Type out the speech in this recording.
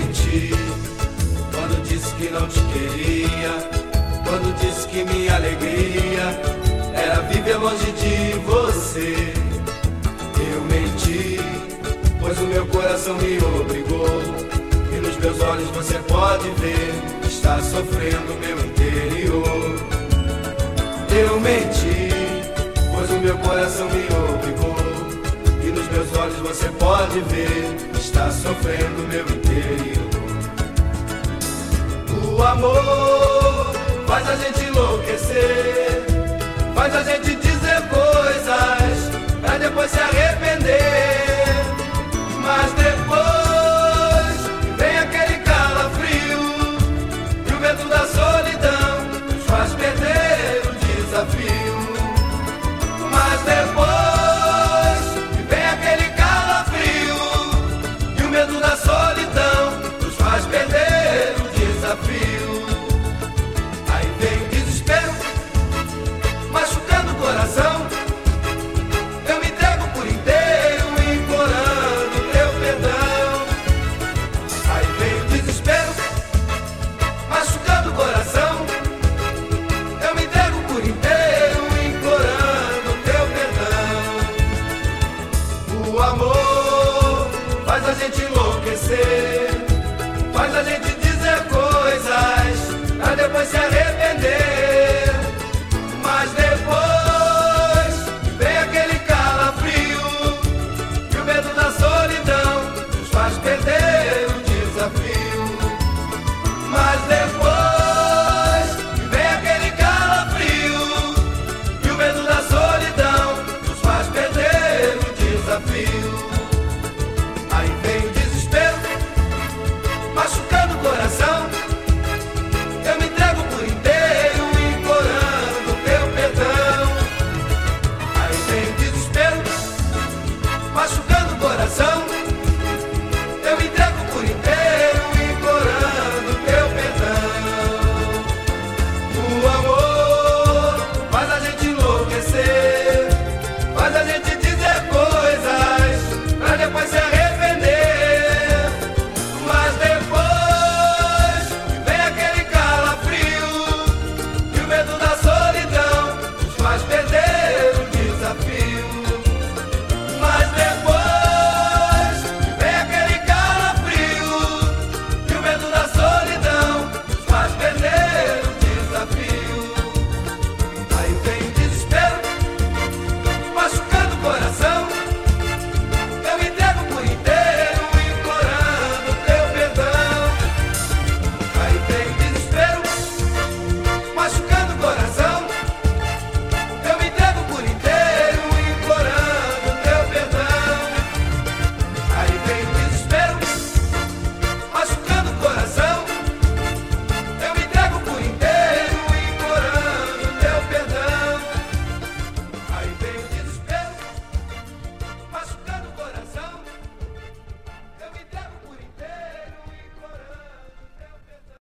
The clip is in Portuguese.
menti quando disse que não te queria, quando disse que minha alegria era viver longe de você. Eu menti, pois o meu coração me obrigou, e nos meus olhos você pode ver, está sofrendo meu interior. Eu menti, pois o meu coração me obrigou, e nos meus olhos você pode ver, está sofrendo meu interior. O amor faz a gente enlouquecer, faz a gente dizer coisas pra depois se arrepender. Mas depois vem aquele calafrio e o medo da solidão nos faz perder o desafio. Mas depois vem aquele calafrio e o medo da solidão nos faz perder o desafio. Aí vem o desespero machucando o coração. Eu me entrego por inteiro, implorando teu perdão. Aí vem o desespero machucando o coração. Eu me entrego por inteiro, implorando teu perdão. O amor faz a gente enlouquecer, faz a gente dizer coisas pra depois se arrepender. Mas depois vem aquele calafrio e o medo da solidão nos faz perder o desafio. Mas depois vem aquele calafrio e o medo da solidão nos faz perder o desafio.